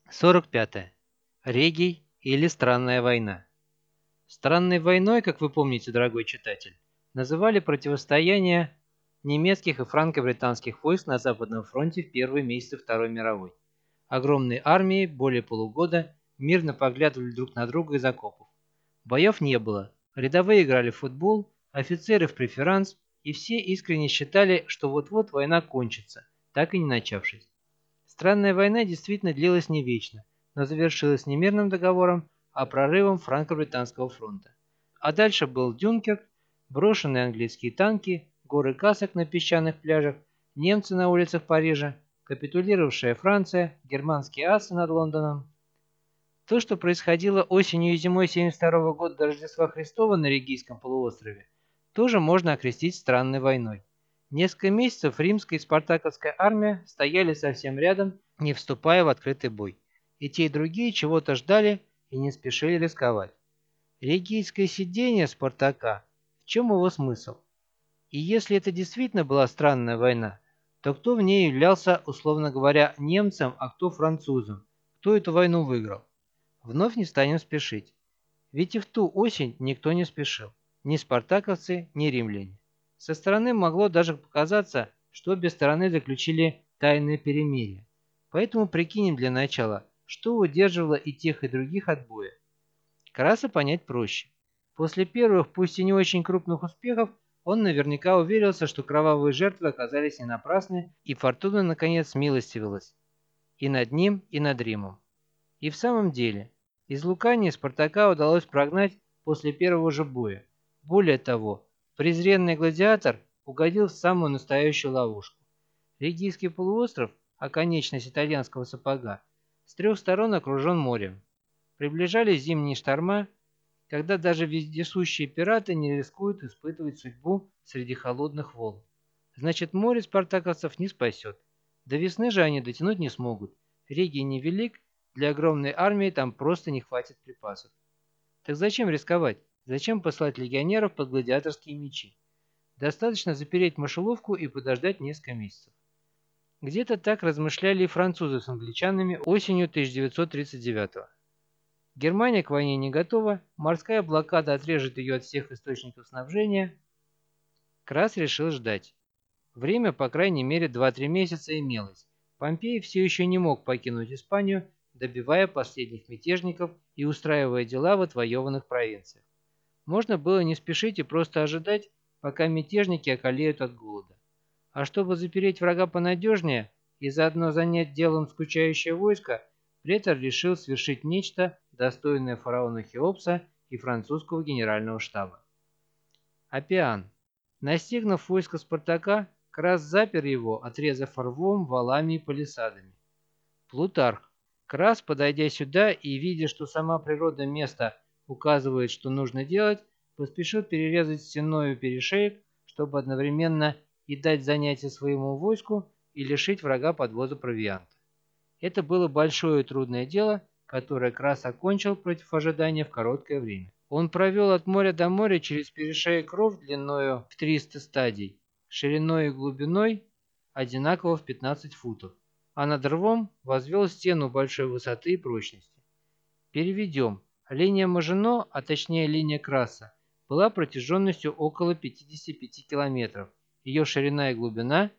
45. Регий или Странная война. Странной войной, как вы помните, дорогой читатель, называли противостояние немецких и франко-британских войск на Западном фронте в первые месяцы Второй мировой. Огромные армии более полугода мирно поглядывали друг на друга из окопов. Боев не было, рядовые играли в футбол, офицеры в преферанс, и все искренне считали, что вот-вот война кончится, так и не начавшись. Странная война действительно длилась не вечно, но завершилась не мирным договором, а прорывом франко-британского фронта. А дальше был Дюнкерк, брошенные английские танки, горы касок на песчаных пляжах, немцы на улицах Парижа, капитулировавшая Франция, германские асы над Лондоном. То, что происходило осенью и зимой 1972 года до Рождества Христова на Регийском полуострове, тоже можно окрестить странной войной. Несколько месяцев римская и спартаковская армия стояли совсем рядом, не вступая в открытый бой. И те, и другие чего-то ждали и не спешили рисковать. Регийское сидение Спартака, в чем его смысл? И если это действительно была странная война, то кто в ней являлся, условно говоря, немцем, а кто французом? Кто эту войну выиграл? Вновь не станем спешить. Ведь и в ту осень никто не спешил. Ни спартаковцы, ни римляне. Со стороны могло даже показаться, что обе стороны заключили тайное перемирие. Поэтому прикинем для начала, что удерживало и тех, и других от боя. Краса понять проще. После первых, пусть и не очень крупных успехов, он наверняка уверился, что кровавые жертвы оказались не напрасны, и фортуна наконец смилостивилась. И над ним, и над Римом. И в самом деле, из Лукании Спартака удалось прогнать после первого же боя. Более того, презренный гладиатор угодил в самую настоящую ловушку. Регийский полуостров, оконечность итальянского сапога, с трех сторон окружен морем. Приближались зимние шторма, когда даже вездесущие пираты не рискуют испытывать судьбу среди холодных волн. Значит, море спартаковцев не спасет. До весны же они дотянуть не смогут. Регий невелик, для огромной армии там просто не хватит припасов. Так зачем рисковать? Зачем послать легионеров под гладиаторские мечи? Достаточно запереть мышеловку и подождать несколько месяцев. Где-то так размышляли и французы с англичанами осенью 1939-го. Германия к войне не готова, морская блокада отрежет ее от всех источников снабжения. Крас решил ждать. Время, по крайней мере, 2-3 месяца имелось. Помпей все еще не мог покинуть Испанию, добивая последних мятежников и устраивая дела в отвоеванных провинциях. Можно было не спешить и просто ожидать, пока мятежники околеют от голода. А чтобы запереть врага понадежнее и заодно занять делом скучающее войско, претор решил свершить нечто, достойное фараона Хеопса и французского генерального штаба. Аппиан. Настигнув войско Спартака, Крас запер его, отрезав рвом, валами и палисадами. Плутарх. Крас, подойдя сюда и видя, что сама природа места указывает, что нужно делать, поспешил перерезать стеною перешеек, чтобы одновременно и дать занятие своему войску и лишить врага подвоза провианта. Это было большое и трудное дело, которое Крас окончил против ожидания в короткое время. Он провел от моря до моря через перешеек ров длиною в 300 стадий, шириной и глубиной одинаково в 15 футов, а над рвом возвел стену большой высоты и прочности. Переведем. Линия Мажино, а точнее линия Краса, была протяженностью около 55 километров, ее ширина и глубина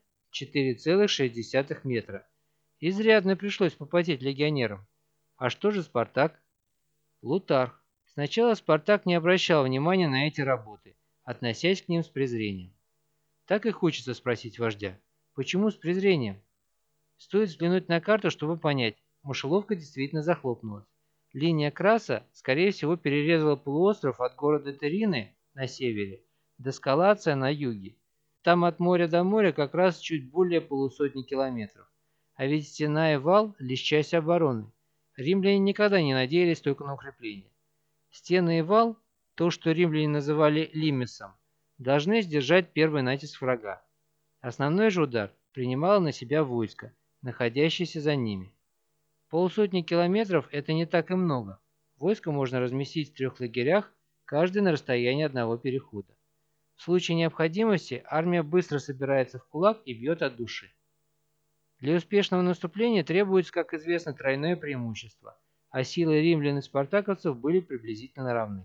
4,6 метра. Изрядно пришлось попотеть легионерам. А что же Спартак? Плутарх. Сначала Спартак не обращал внимания на эти работы, относясь к ним с презрением. Так и хочется спросить вождя, почему с презрением? Стоит взглянуть на карту, чтобы понять, мышеловка действительно захлопнулась. Линия Краса, скорее всего, перерезала полуостров от города Терины на севере до Скалация на юге. Там от моря до моря как раз чуть более полусотни километров. А ведь стена и вал – лишь часть обороны. Римляне никогда не надеялись только на укрепление. Стены и вал, то, что римляне называли лимесом, должны сдержать первый натиск врага. Основной же удар принимало на себя войско, находящееся за ними. Полсотни километров – это не так и много. Войско можно разместить в 3 лагерях, каждый на расстоянии одного перехода. В случае необходимости армия быстро собирается в кулак и бьет от души. Для успешного наступления требуется, как известно, тройное преимущество, а силы римлян и спартаковцев были приблизительно равны.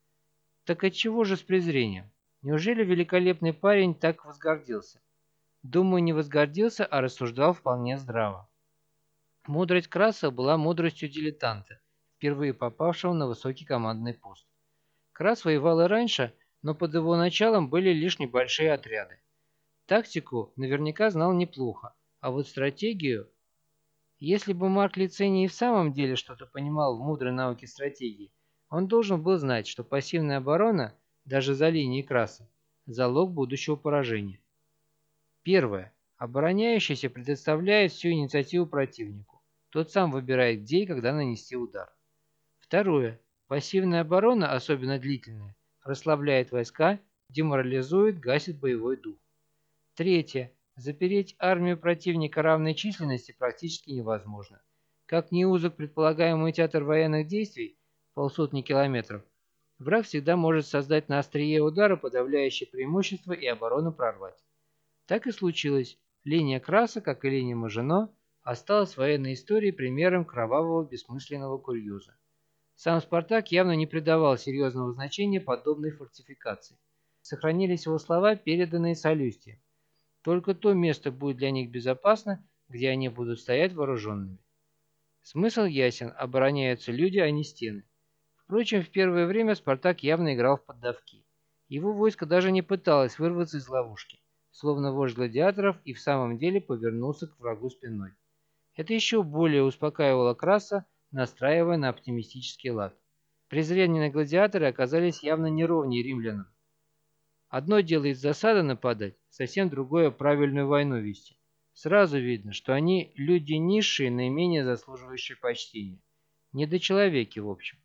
Так отчего же с презрением? Неужели великолепный парень так возгордился? Думаю, не возгордился, а рассуждал вполне здраво. Мудрость Краса была мудростью дилетанта, впервые попавшего на высокий командный пост. Крас воевал и раньше, но под его началом были лишь небольшие отряды. Тактику наверняка знал неплохо, а вот стратегию... Если бы Марк Лициний и в самом деле что-то понимал в мудрой науке стратегии, он должен был знать, что пассивная оборона, даже за линией Краса, залог будущего поражения. Первое. Обороняющийся предоставляет всю инициативу противнику. Тот сам выбирает, где и когда нанести удар. Второе. Пассивная оборона, особенно длительная, расслабляет войска, деморализует, гасит боевой дух. Третье. Запереть армию противника равной численности практически невозможно. Как ни узок предполагаемый театр военных действий, полсотни километров, враг всегда может создать на острие удара подавляющее преимущество и оборону прорвать. Так и случилось. Линия Краса, как и линия Мажино, осталась в военной истории примером кровавого бессмысленного курьеза. Сам Спартак явно не придавал серьезного значения подобной фортификации. Сохранились его слова, переданные Салюстием. Только то место будет для них безопасно, где они будут стоять вооруженными. Смысл ясен, обороняются люди, а не стены. Впрочем, в первое время Спартак явно играл в поддавки. Его войско даже не пыталось вырваться из ловушки, словно вождь гладиаторов и в самом деле повернулся к врагу спиной. Это еще более успокаивало Краса, настраивая на оптимистический лад. Презренные гладиаторы оказались явно неровнее римлянам. Одно дело из засады нападать, совсем другое правильную войну вести. Сразу видно, что они люди низшие, наименее заслуживающие почтения. Недочеловеки, в общем.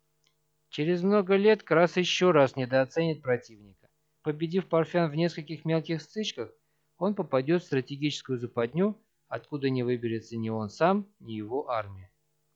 Через много лет Крас еще раз недооценит противника. Победив парфян в нескольких мелких стычках, он попадет в стратегическую западню, откуда не выберется ни он сам, ни его армия.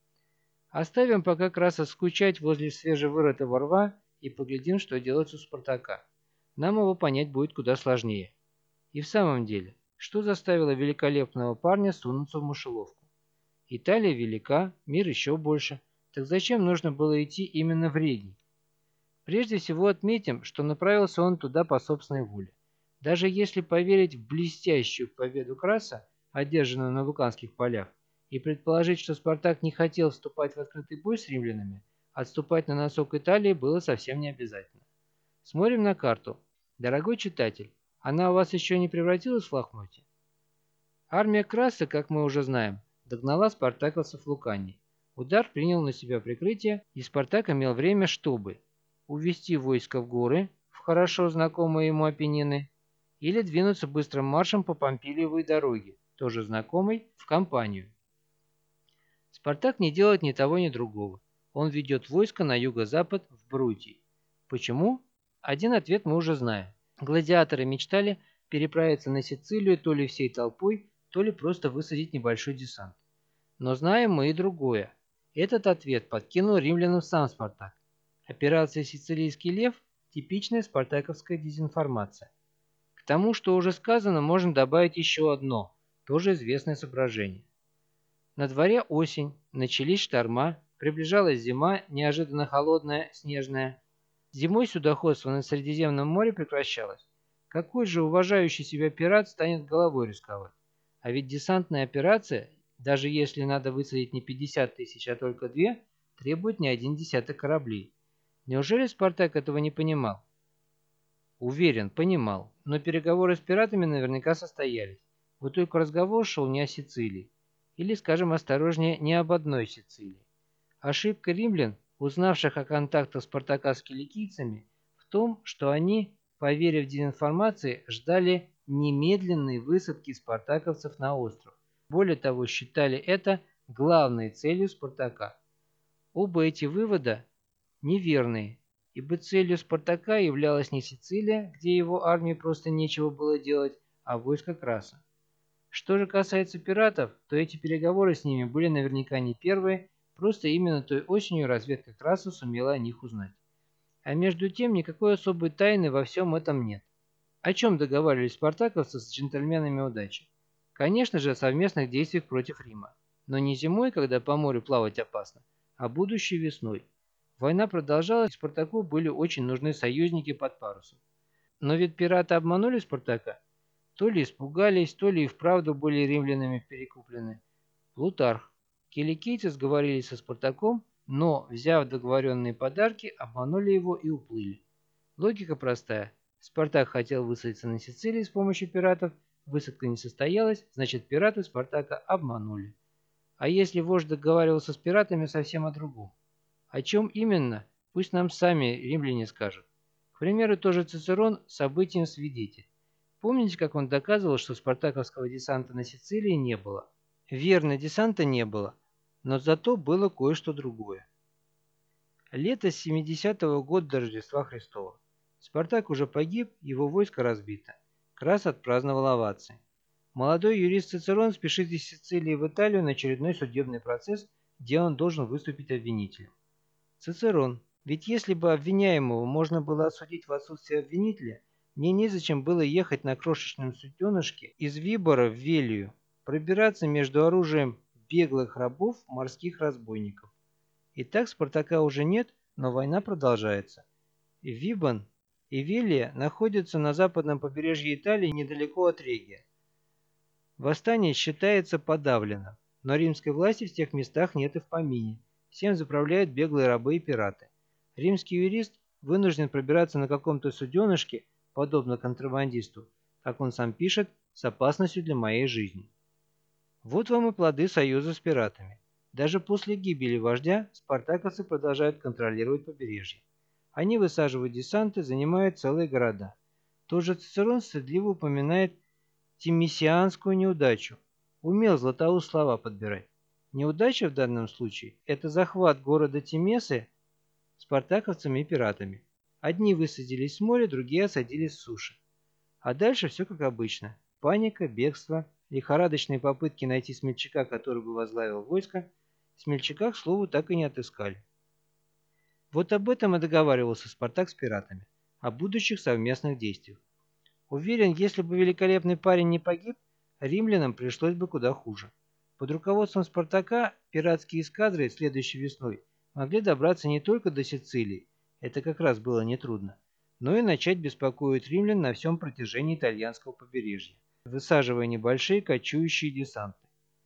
Оставим пока Краса скучать возле свежевырытого рва и поглядим, что делается у Спартака. Нам его понять будет куда сложнее. И в самом деле, что заставило великолепного парня сунуться в мышеловку? Италия велика, мир еще больше. Так зачем нужно было идти именно в Регий? Прежде всего отметим, что направился он туда по собственной воле. Даже если поверить в блестящую победу Краса, одержанную на Луканских полях, и предположить, что Спартак не хотел вступать в открытый бой с римлянами, отступать на носок Италии было совсем не обязательно. Смотрим на карту. Дорогой читатель, она у вас еще не превратилась в лохмотье? Армия Краса, как мы уже знаем, догнала спартаковцев в Лукане. Удар принял на себя прикрытие, и Спартак имел время, чтобы увести войско в горы, в хорошо знакомые ему Апеннины, или двинуться быстрым маршем по Помпилиевой дороге, тоже знакомой, в кампанию. Спартак не делает ни того, ни другого. Он ведет войско на юго-запад в Брутий. Почему? Один ответ мы уже знаем. Гладиаторы мечтали переправиться на Сицилию то ли всей толпой, то ли просто высадить небольшой десант. Но знаем мы и другое. Этот ответ подкинул римлянам сам Спартак. Операция «Сицилийский лев» – типичная спартаковская дезинформация. К тому, что уже сказано, можно добавить еще одно, тоже известное соображение. На дворе осень, начались шторма, приближалась зима, неожиданно холодная, снежная. Зимой судоходство на Средиземном море прекращалось. Какой же уважающий себя пират станет головой рисковать? А ведь десантная операция, даже если надо высадить не 50 тысяч, а только 2, требует не один десяток кораблей. Неужели Спартак этого не понимал? Уверен, понимал, но переговоры с пиратами наверняка состоялись. Вот только разговор шел не о Сицилии. Или, скажем осторожнее, не об одной Сицилии. Ошибка римлян, узнавших о контактах Спартака с киликийцами, в том, что они, поверив дезинформации, ждали немедленной высадки спартаковцев на остров. Более того, считали это главной целью Спартака. Оба эти вывода неверные, ибо целью Спартака являлась не Сицилия, где его армии просто нечего было делать, а войско Краса. Что же касается пиратов, то эти переговоры с ними были наверняка не первые, просто именно той осенью разведка Краса сумела о них узнать. А между тем никакой особой тайны во всем этом нет. О чем договаривались спартаковцы с джентльменами удачи? Конечно же, о совместных действиях против Рима. Но не зимой, когда по морю плавать опасно, а будущей весной. Война продолжалась, и Спартаку были очень нужны союзники под парусом. Но ведь пираты обманули Спартака. То ли испугались, то ли и вправду были римлянами перекуплены. Плутарх. Киликийцы сговорились со Спартаком, но, взяв договоренные подарки, обманули его и уплыли. Логика простая. Спартак хотел высадиться на Сицилии с помощью пиратов, высадка не состоялась, значит пираты Спартака обманули. А если вождь договаривался с пиратами совсем о другом? О чем именно, пусть нам сами римляне скажут. К примеру, тоже Цицерон событием свидетель. Помните, как он доказывал, что спартаковского десанта на Сицилии не было? Верно, десанта не было, но зато было кое-что другое. Лето 70-го года до Рождества Христова. Спартак уже погиб, его войско разбито. Крас отпраздновал овации. Молодой юрист Цицерон спешит из Сицилии в Италию на очередной судебный процесс, где он должен выступить обвинителем. Цицерон, ведь если бы обвиняемого можно было осудить в отсутствие обвинителя, мне незачем было ехать на крошечном суденышке из Вибора в Велию, пробираться между оружием беглых рабов морских разбойников. Итак, Спартака уже нет, но война продолжается. Вибон и Велия находятся на западном побережье Италии недалеко от Регия. Восстание считается подавленным, но римской власти в тех местах нет и в помине. Всем заправляют беглые рабы и пираты. Римский юрист вынужден пробираться на каком-то суденышке, подобно контрабандисту, как он сам пишет, с опасностью для моей жизни. Вот вам и плоды союза с пиратами. Даже после гибели вождя спартаковцы продолжают контролировать побережье. Они высаживают десанты, занимают целые города. Тот же Цицерон стыдливо упоминает тимиссианскую неудачу. Умел Златоуст слова подбирать. Неудача в данном случае – это захват города Тимесы спартаковцами и пиратами. Одни высадились с моря, другие осадились с суши. А дальше все как обычно. Паника, бегство, лихорадочные попытки найти смельчака, который бы возглавил войско. Смельчака, к слову, так и не отыскали. Вот об этом и договаривался Спартак с пиратами. О будущих совместных действиях. Уверен, если бы великолепный парень не погиб, римлянам пришлось бы куда хуже. Под руководством Спартака пиратские эскадры следующей весной могли добраться не только до Сицилии, это как раз было нетрудно, но и начать беспокоить римлян на всем протяжении итальянского побережья, высаживая небольшие кочующие десанты.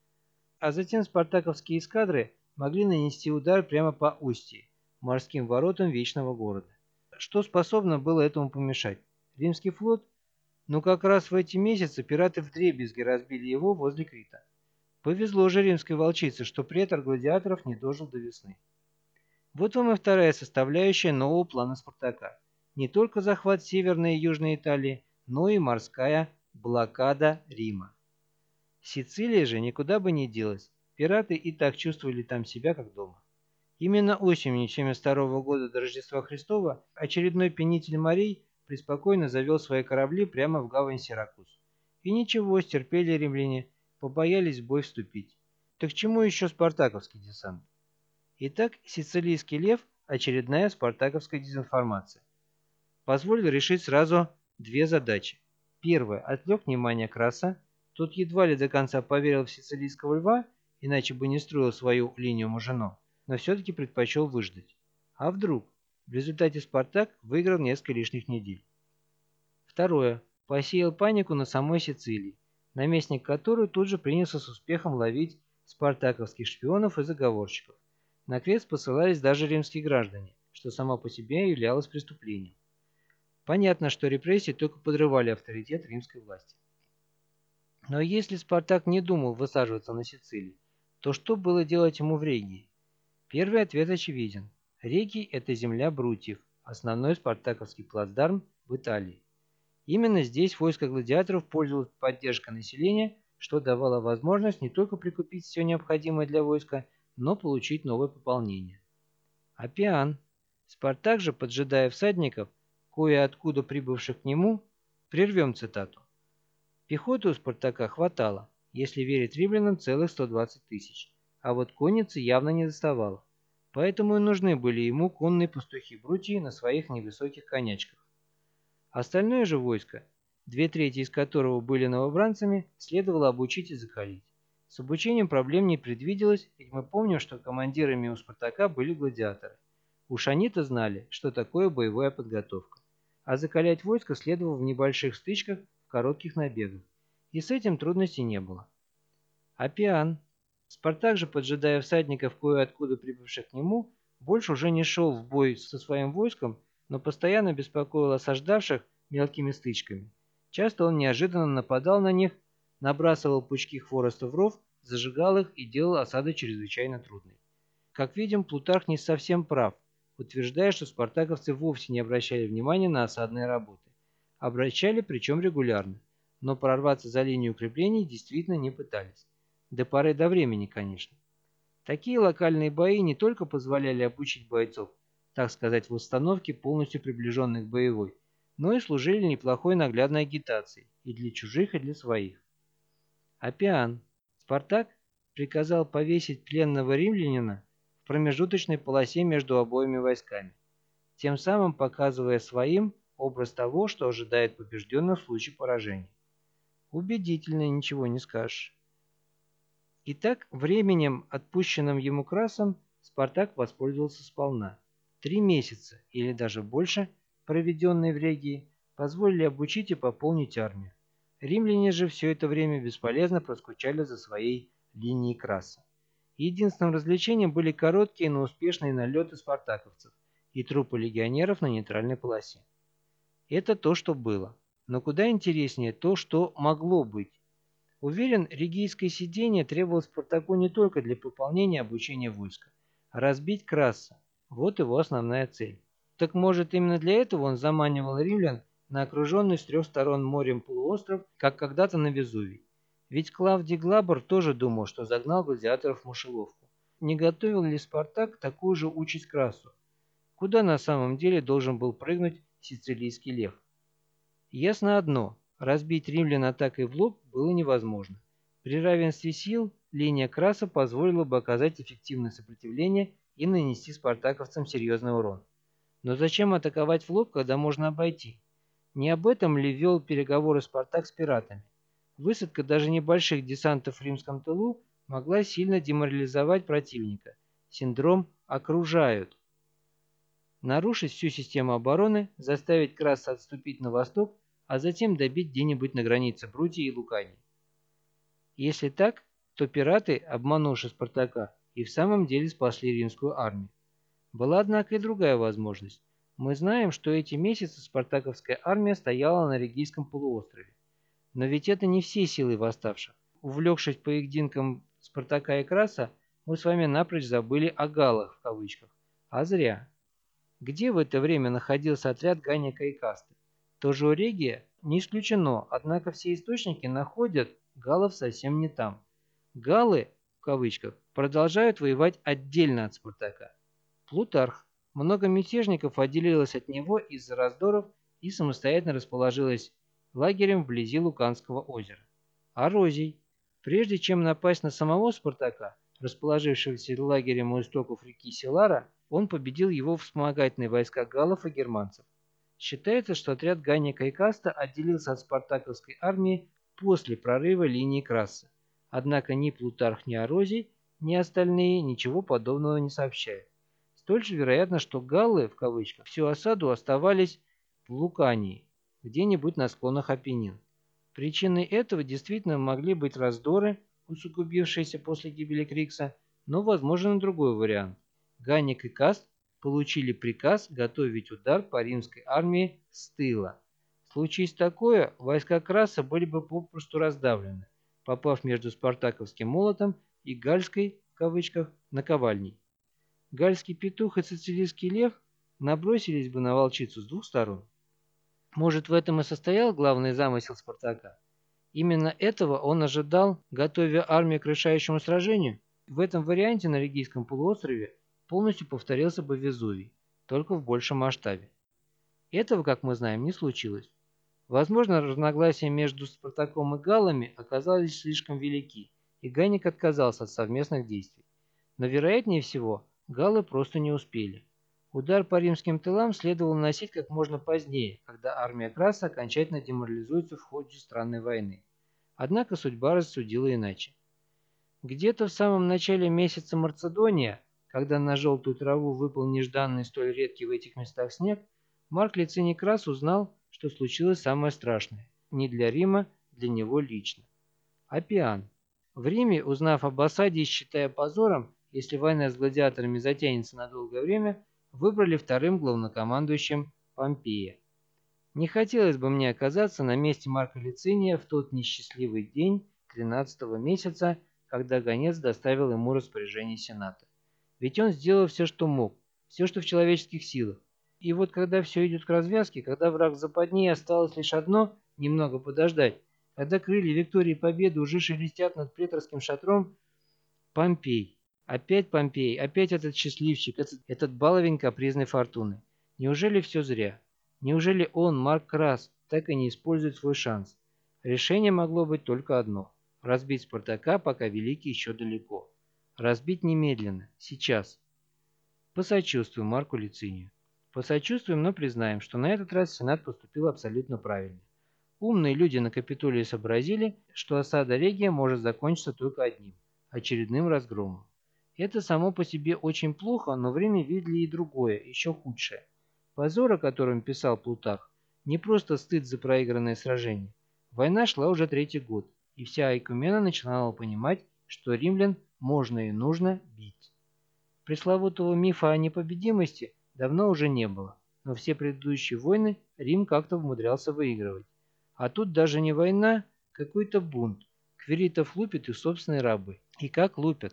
А затем спартаковские эскадры могли нанести удар прямо по Устье, морским воротам Вечного города. Что способно было этому помешать? Римский флот? Но как раз в эти месяцы пираты вдребезги разбили его возле Крита. Повезло же римской волчице, что претор гладиаторов не дожил до весны. Вот вам и вторая составляющая нового плана Спартака. Не только захват Северной и Южной Италии, но и морская блокада Рима. Сицилия же никуда бы не делась. Пираты и так чувствовали там себя как дома. Именно осенью 72 года до Рождества Христова очередной пленитель морей преспокойно завел свои корабли прямо в гавань Сиракуз. И ничего, стерпели римляне, побоялись в бой вступить. Так к чему еще спартаковский десант? Итак, сицилийский лев – очередная спартаковская дезинформация. Позволил решить сразу две задачи. Первая – отвлек внимание Краса. Тот едва ли до конца поверил в сицилийского льва, иначе бы не строил свою линию Мажино, но все-таки предпочел выждать. А вдруг? В результате Спартак выиграл несколько лишних недель. Второе. Посеял панику на самой Сицилии, наместник которой тут же принялся с успехом ловить спартаковских шпионов и заговорщиков. На крест посылались даже римские граждане, что само по себе являлось преступлением. Понятно, что репрессии только подрывали авторитет римской власти. Но если Спартак не думал высаживаться на Сицилии, то что было делать ему в Регии? Первый ответ очевиден. Регий – это земля Брутьев, основной спартаковский плацдарм в Италии. Именно здесь войско гладиаторов пользовалось поддержкой населения, что давало возможность не только прикупить все необходимое для войска, но получить новое пополнение. Аппиан. Спартак же, поджидая всадников, кое-откуда прибывших к нему, прервем цитату. Пехоты у Спартака хватало, если верить римлянам, целых 120 тысяч, а вот конницы явно не доставало. Поэтому и нужны были ему конные пастухи Брутии на своих невысоких конячках. Остальное же войско 2/3 из которого были новобранцами, следовало обучить и закалить. С обучением проблем не предвиделось, ведь мы помним, что командирами у «Спартака» были гладиаторы. Уж они-то знали, что такое боевая подготовка. А закалять войско следовало в небольших стычках, в коротких набегах. И с этим трудностей не было. Аппиан. Спартак же, поджидая всадников, кое-откуда прибывших к нему, больше уже не шел в бой со своим войском, но постоянно беспокоил осаждавших мелкими стычками. Часто он неожиданно нападал на них, набрасывал пучки хвороста в ров, зажигал их и делал осаду чрезвычайно трудной. Как видим, Плутарх не совсем прав, утверждая, что спартаковцы вовсе не обращали внимания на осадные работы. Обращали, причем регулярно, но прорваться за линию укреплений действительно не пытались. До поры до времени, конечно. Такие локальные бои не только позволяли обучить бойцов, так сказать, в установке, полностью приближенных к боевой, но и служили неплохой наглядной агитацией и для чужих, и для своих. Аппиан. Спартак приказал повесить пленного римлянина в промежуточной полосе между обоими войсками, тем самым показывая своим образ того, что ожидает побежденных в случае поражения. Убедительно, ничего не скажешь. Итак, временем, отпущенным ему Красом, Спартак воспользовался сполна. 3 месяца, или даже больше, проведенные в Регии, позволили обучить и пополнить армию. Римляне же все это время бесполезно проскучали за своей линией Краса. Единственным развлечением были короткие, но успешные налеты спартаковцев и трупы легионеров на нейтральной полосе. Это то, что было. Но куда интереснее то, что могло быть. Уверен, регийское сидение требовалось Спартаку не только для пополнения обучения войска, а разбить Краса. Вот его основная цель. Так может, именно для этого он заманивал римлян на окруженный с 3 сторон морем полуостров, как когда-то на Везувий. Ведь Клавдий Глабр тоже думал, что загнал гладиаторов в мышеловку. Не готовил ли Спартак такую же участь Красу? Куда на самом деле должен был прыгнуть сицилийский лев? Ясно одно. Разбить римлян атакой в лоб было невозможно. При равенстве сил линия Краса позволила бы оказать эффективное сопротивление и нанести спартаковцам серьезный урон. Но зачем атаковать в лоб, когда можно обойти? Не об этом ли вел переговоры Спартак с пиратами? Высадка даже небольших десантов в римском тылу могла сильно деморализовать противника. Синдром «окружают». Нарушить всю систему обороны, заставить Краса отступить на восток, а затем добить где-нибудь на границе Брутии и Лукании. Если так, то пираты, обманувши Спартака, и в самом деле спасли римскую армию. Была, однако, и другая возможность. Мы знаем, что эти месяцы спартаковская армия стояла на Регийском полуострове. Но ведь это не все силы восставших. Увлекшись поединком Спартака и Краса, мы с вами напрочь забыли о «галлах» в кавычках. А зря. Где в это время находился отряд Ганника и Касты? Тоже у Регия? Не исключено, однако все источники находят галлов совсем не там. Галлы, в кавычках, продолжают воевать отдельно от Спартака. Плутарх. Много мятежников отделилось от него из-за раздоров и самостоятельно расположилось лагерем вблизи Луканского озера. Арозий. Прежде чем напасть на самого Спартака, расположившегося лагерем у истоков реки Силара, он победил его вспомогательные войска галлов и германцев. Считается, что отряд Ганника и Каста отделился от спартаковской армии после прорыва линии Краса. Однако ни Плутарх, ни Арозий, ни остальные ничего подобного не сообщают. Столь же вероятно, что галлы, в кавычках, всю осаду оставались в Лукании, где-нибудь на склонах Апеннин. Причиной этого действительно могли быть раздоры, усугубившиеся после гибели Крикса, но возможен и другой вариант. Ганник и Каст получили приказ готовить удар по римской армии с тыла. Случись такое, войска Краса были бы попросту раздавлены, попав между спартаковским молотом и гальской, в кавычках, наковальней. Гальский петух и сицилийский лев набросились бы на волчицу с двух сторон. Может, в этом и состоял главный замысел Спартака? Именно этого он ожидал, готовя армию к решающему сражению? В этом варианте на Регийском полуострове полностью повторился бы Везувий, только в большем масштабе. Этого, как мы знаем, не случилось. Возможно, разногласия между Спартаком и галлами оказались слишком велики, и Ганник отказался от совместных действий. Но вероятнее всего, галлы просто не успели. Удар по римским тылам следовало наносить как можно позднее, когда армия Краса окончательно деморализуется в ходе странной войны. Однако судьба рассудила иначе. Где-то в самом начале месяца Марцедония, когда на желтую траву выпал нежданный столь редкий в этих местах снег, Марк Лициний Крас узнал, что случилось самое страшное. Не для Рима, для него лично. Аппиан. В Риме, узнав об осаде и считая позором, если война с гладиаторами затянется на долгое время, выбрали вторым главнокомандующим Помпея. Не хотелось бы мне оказаться на месте Марка Лициния в тот несчастливый день 13-го месяца, когда гонец доставил ему распоряжение Сената. Ведь он сделал все, что мог, все, что в человеческих силах. И вот когда все идет к развязке, когда враг в западне, осталось лишь одно – немного подождать, когда крылья Виктории и Победы уже шелестят над преторским шатром, Помпей. Опять Помпей, опять этот счастливчик, этот баловень капризной фортуны. Неужели все зря? Неужели он, Марк Крас, так и не использует свой шанс? Решение могло быть только одно – разбить Спартака, пока Великий еще далеко. Разбить немедленно, сейчас. Посочувствуем Марку Лицинию. Посочувствуем, но признаем, что на этот раз Сенат поступил абсолютно правильно. Умные люди на Капитолии сообразили, что осада Регия может закончиться только одним – очередным разгромом. Это само по себе очень плохо, но время видели и другое, еще худшее. Позор, о котором писал Плутарх, не просто стыд за проигранное сражение. Война шла уже третий год, и вся Айкумена начинала понимать, что римлян можно и нужно бить. Пресловутого мифа о непобедимости давно уже не было, но все предыдущие войны Рим как-то умудрялся выигрывать. А тут даже не война, какой-то бунт. Квиритов лупят и собственные рабы. И как лупят.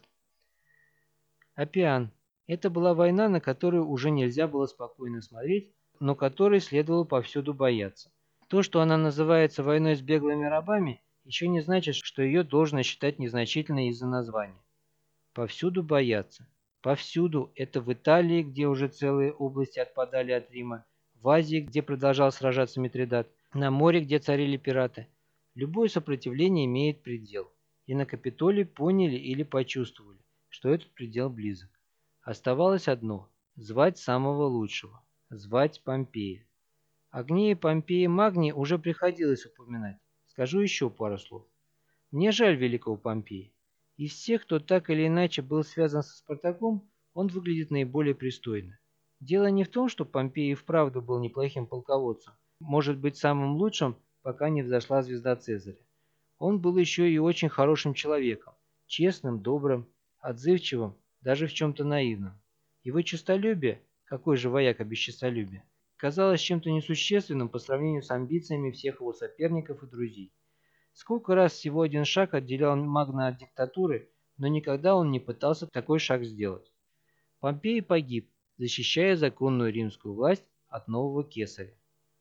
Аппиан. Это была война, на которую уже нельзя было спокойно смотреть, но которой следовало повсюду бояться. То, что она называется войной с беглыми рабами, еще не значит, что ее должно считать незначительной из-за названия. Повсюду бояться. Повсюду. Это в Италии, где уже целые области отпадали от Рима, в Азии, где продолжал сражаться Митридат, на море, где царили пираты. Любое сопротивление имеет предел. И на Капитолии поняли или почувствовали, что этот предел близок. Оставалось одно – звать самого лучшего. Звать Помпея. О гневе Помпея Магни уже приходилось упоминать. Скажу еще пару слов. Мне жаль великого Помпея. Из всех, кто так или иначе был связан со Спартаком, он выглядит наиболее пристойно. Дело не в том, что Помпей и вправду был неплохим полководцем, может быть самым лучшим, пока не взошла звезда Цезаря. Он был еще и очень хорошим человеком, честным, добрым, отзывчивым, даже в чем-то наивным. Его честолюбие, какой же вояка без честолюбия, казалось чем-то несущественным по сравнению с амбициями всех его соперников и друзей. Сколько раз всего один шаг отделял Магна от диктатуры, но никогда он не пытался такой шаг сделать. Помпей погиб, защищая законную римскую власть от нового кесаря.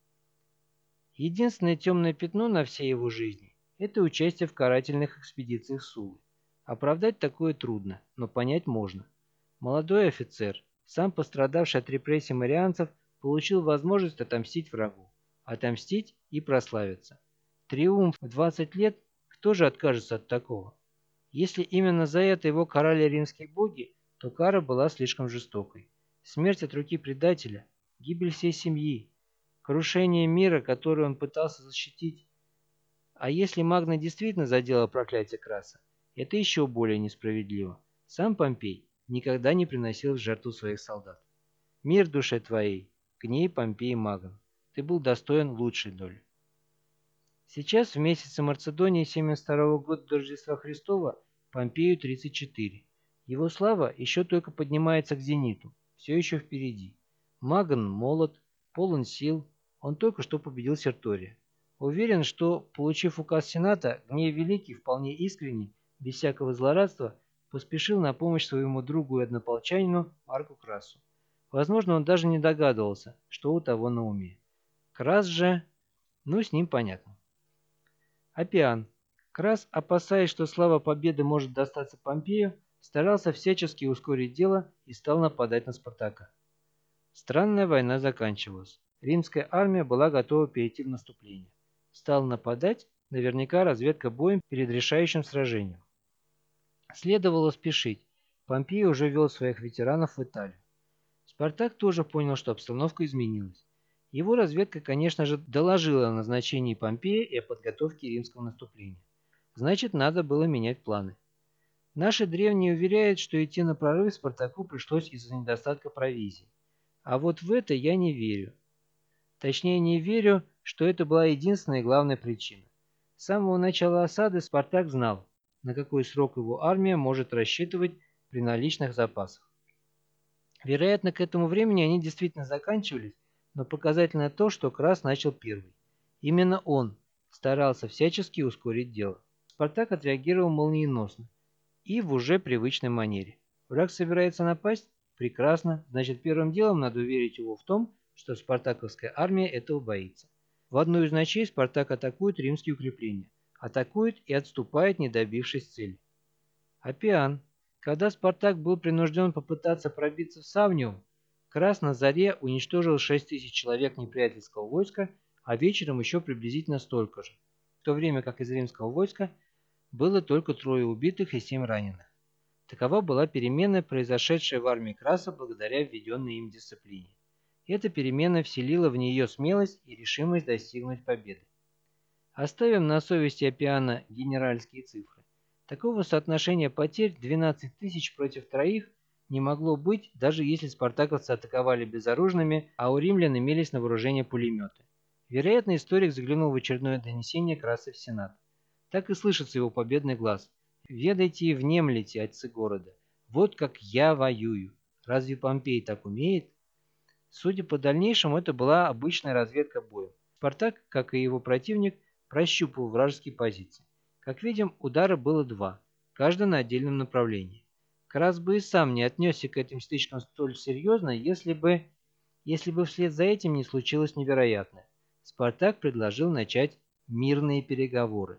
Единственное темное пятно на всей его жизни – это участие в карательных экспедициях Суллы. Оправдать такое трудно, но понять можно. Молодой офицер, сам пострадавший от репрессий марианцев, получил возможность отомстить врагу. Отомстить и прославиться. Триумф в 20 лет, кто же откажется от такого? Если именно за это его карали римские боги, то кара была слишком жестокой. Смерть от руки предателя, гибель всей семьи, крушение мира, который он пытался защитить. А если Магна действительно задела проклятие Краса, это еще более несправедливо. Сам Помпей никогда не приносил в жертву своих солдат. Мир душе твоей, к ней Помпей Магн. Ты был достоин лучшей доли. Сейчас в месяце Марцедонии 72 года до Рождества Христова Помпею 34. Его слава еще только поднимается к зениту, все еще впереди. Магн молод, полон сил, он только что победил Сертория. Уверен, что, получив указ Сената, Гнев Великий вполне искренне, без всякого злорадства, поспешил на помощь своему другу и однополчанину Марку Красу. Возможно, он даже не догадывался, что у того на уме. Крас же... с ним понятно. Аппиан. Крас, опасаясь, что слава победы может достаться Помпею, старался всячески ускорить дело и стал нападать на Спартака. Странная война заканчивалась. Римская армия была готова перейти в наступление. Стал нападать, наверняка разведка боем перед решающим сражением. Следовало спешить. Помпей уже вел своих ветеранов в Италию. Спартак тоже понял, что обстановка изменилась. Его разведка, конечно же, доложила о назначении Помпея и о подготовке римского наступления. Значит, надо было менять планы. Наши древние уверяют, что идти на прорыв Спартаку пришлось из-за недостатка провизии. А вот в это я не верю. Точнее, не верю, что это была единственная и главная причина. С самого начала осады Спартак знал, на какой срок его армия может рассчитывать при наличных запасах. Вероятно, к этому времени они действительно заканчивались, но показательно то, что Крас начал первый. Именно он старался всячески ускорить дело. Спартак отреагировал молниеносно и в уже привычной манере. Враг собирается напасть? Прекрасно. Значит, первым делом надо уверить его в том, что спартаковская армия этого боится. В одну из ночей Спартак атакует римские укрепления. Атакует и отступает, не добившись цели. Аппиан. Когда Спартак был принужден попытаться пробиться в Савниум, Крас на заре уничтожил 6000 человек неприятельского войска, а вечером еще приблизительно столько же, в то время как из римского войска было только 3 убитых и 7 раненых. Такова была перемена, произошедшая в армии Краса благодаря введенной им дисциплине. Эта перемена вселила в нее смелость и решимость достигнуть победы. Оставим на совести Аппиана генеральские цифры. Такого соотношения потерь 12 тысяч против троих не могло быть, даже если спартаковцы атаковали безоружными, а у римлян имелись на вооружении пулеметы. Вероятно, историк заглянул в очередное донесение Краса в Сенат. Так и слышится его победный глаз. «Ведайте и внемлите, отцы города. Вот как я воюю. Разве Помпей так умеет?» Судя по дальнейшему, это была обычная разведка боем. Спартак, как и его противник, прощупывал вражеские позиции. Как видим, удара было два, каждый на отдельном направлении. Крас бы и сам не отнесся к этим стычкам столь серьезно, если бы вслед за этим не случилось невероятное. Спартак предложил начать мирные переговоры.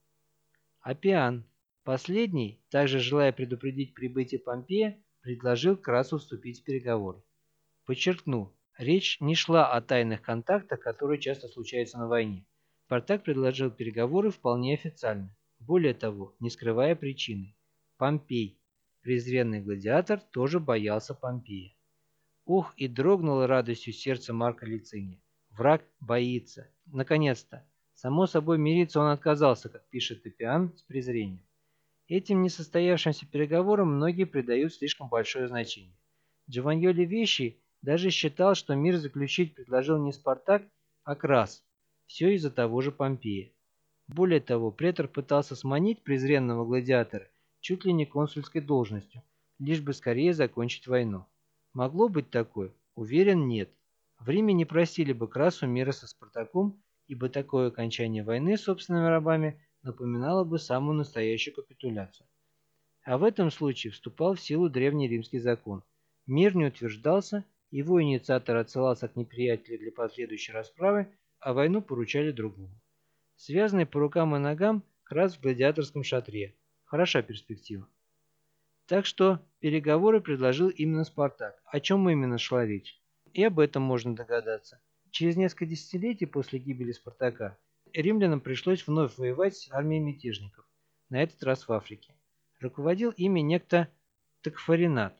Аппиан, последний, также желая предупредить прибытие Помпея, предложил Красу вступить в переговоры. Подчеркну, речь не шла о тайных контактах, которые часто случаются на войне. Спартак предложил переговоры вполне официально, более того, не скрывая причины. Помпей, презренный гладиатор, тоже боялся Помпея. Ох, и дрогнуло радостью сердце Марка Лициния. Враг боится. Наконец-то. Само собой мириться он отказался, как пишет Аппиан, с презрением. Этим несостоявшимся переговорам многие придают слишком большое значение. Джованьоли Вещий даже считал, что мир заключить предложил не Спартак, а Крас. Все из-за того же Помпея. Более того, претор пытался сманить презренного гладиатора чуть ли не консульской должностью, лишь бы скорее закончить войну. Могло быть такое? Уверен, нет. В Риме не просили бы Красу мира со Спартаком, ибо такое окончание войны с собственными рабами напоминало бы самую настоящую капитуляцию. А в этом случае вступал в силу древний римский закон. Мир не утверждался, его инициатор отсылался к неприятелю для последующей расправы, а войну поручали другому. Связанный по рукам и ногам, Крас в гладиаторском шатре. Хороша перспектива. Так что переговоры предложил именно Спартак. О чем именно шла речь? И об этом можно догадаться. Через несколько десятилетий после гибели Спартака римлянам пришлось вновь воевать с армией мятежников, на этот раз в Африке. Руководил ими некто Такфаринат.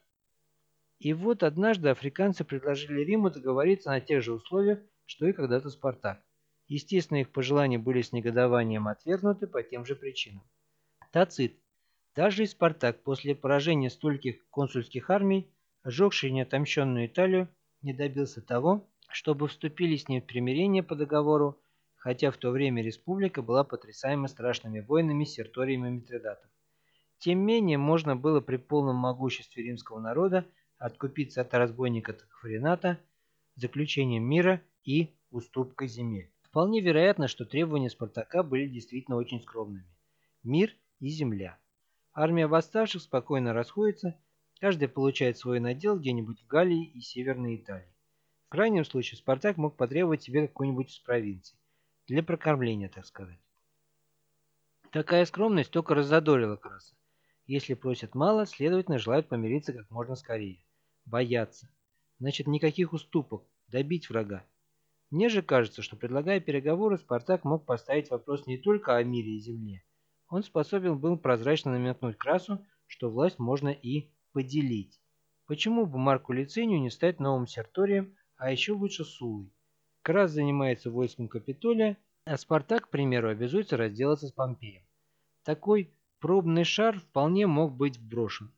И вот однажды африканцы предложили Риму договориться на тех же условиях, что и когда-то Спартак. Естественно, их пожелания были с негодованием отвергнуты по тем же причинам. Тацит. Даже и Спартак после поражения стольких консульских армий, сжегший неотомщенную Италию, не добился того, чтобы вступили с ним в примирение по договору, хотя в то время республика была потрясаема страшными войнами с Серторием и Митридатом. Тем менее можно было при полном могуществе римского народа откупиться от разбойника Такфарината заключением мира и уступкой земель. Вполне вероятно, что требования Спартака были действительно очень скромными. Мир и земля. Армия восставших спокойно расходится, каждый получает свой надел где-нибудь в Галлии и Северной Италии. В крайнем случае Спартак мог потребовать себе какую-нибудь из провинций, для прокормления, так сказать. Такая скромность только раззадорила Краса. Если просят мало, следовательно, желают помириться как можно скорее. Боятся. Значит, никаких уступок, добить врага. Мне же кажется, что предлагая переговоры, Спартак мог поставить вопрос не только о мире и земле. Он способен был прозрачно намекнуть Красу, что власть можно и поделить. Почему бы Марку Лицинию не стать новым Серторием, а еще лучше Суллой? Крас занимается войском Капитолия, а Спартак, к примеру, обязуется разделаться с Помпеем. Такой пробный шар вполне мог быть брошен.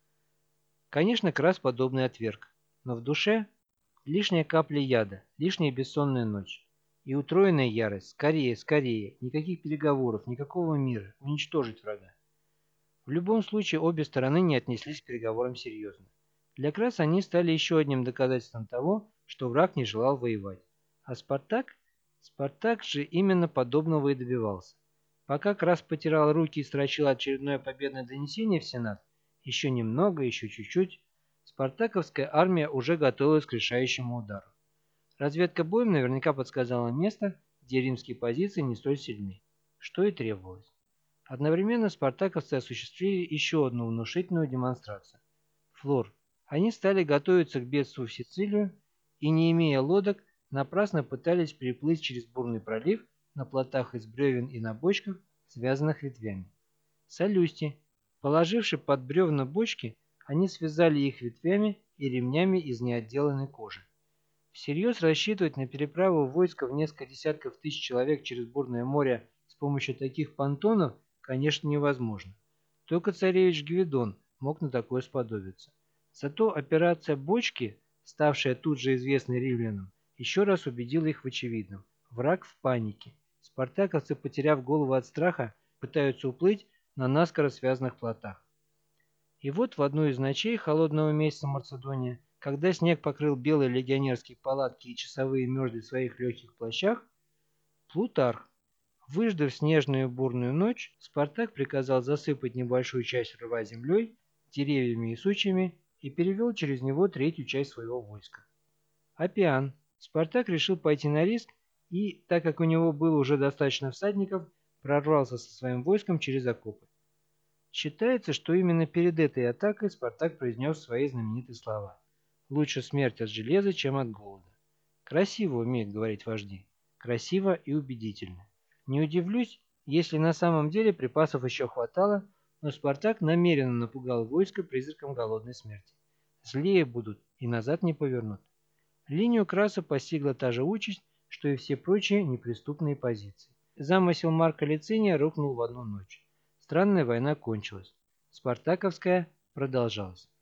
Конечно, Крас подобный отверг, но в душе лишняя капля яда, лишняя бессонная ночь. И утроенная ярость. Скорее, скорее. Никаких переговоров, никакого мира. Уничтожить врага. В любом случае, обе стороны не отнеслись к переговорам серьезно. Для Краса они стали еще одним доказательством того, что враг не желал воевать. А Спартак? Спартак же именно подобного и добивался. Пока Крас потирал руки и строчил очередное победное донесение в Сенат, еще немного, еще чуть-чуть, спартаковская армия уже готовилась к решающему удару. Разведка боем наверняка подсказала место, где римские позиции не столь сильны, что и требовалось. Одновременно спартаковцы осуществили еще одну внушительную демонстрацию. Флор. Они стали готовиться к бегству в Сицилию и, не имея лодок, напрасно пытались переплыть через бурный пролив на плотах из бревен и на бочках, связанных ветвями. Солюсти. Положивши под бревна бочки, они связали их ветвями и ремнями из неотделанной кожи. Всерьез рассчитывать на переправу войска в несколько десятков тысяч человек через бурное море с помощью таких понтонов, конечно, невозможно. Только царевич Гвидон мог на такое сподобиться. Зато операция «Бочки», ставшая тут же известной римлянам, еще раз убедила их в очевидном. Враг в панике. Спартаковцы, потеряв голову от страха, пытаются уплыть на наскоро связанных плотах. И вот в одну из ночей холодного месяца Марцедония, когда снег покрыл белые легионерские палатки и часовые мерзли в своих легких плащах, Плутарх, выждав снежную бурную ночь, Спартак приказал засыпать небольшую часть рва землей, деревьями и сучьями и перевел через него третью часть своего войска. Аппиан. Спартак решил пойти на риск и, так как у него было уже достаточно всадников, прорвался со своим войском через окопы. Считается, что именно перед этой атакой Спартак произнес свои знаменитые слова: «Лучше смерть от железа, чем от голода». Красиво умеют говорить вожди. Красиво и убедительно. Не удивлюсь, если на самом деле припасов еще хватало, но Спартак намеренно напугал войско призраком голодной смерти. Злее будут и назад не повернут. Линию Краса постигла та же участь, что и все прочие неприступные позиции. Замысел Марка Лициния рухнул в одну ночь. Странная война кончилась. Спартаковская продолжалась.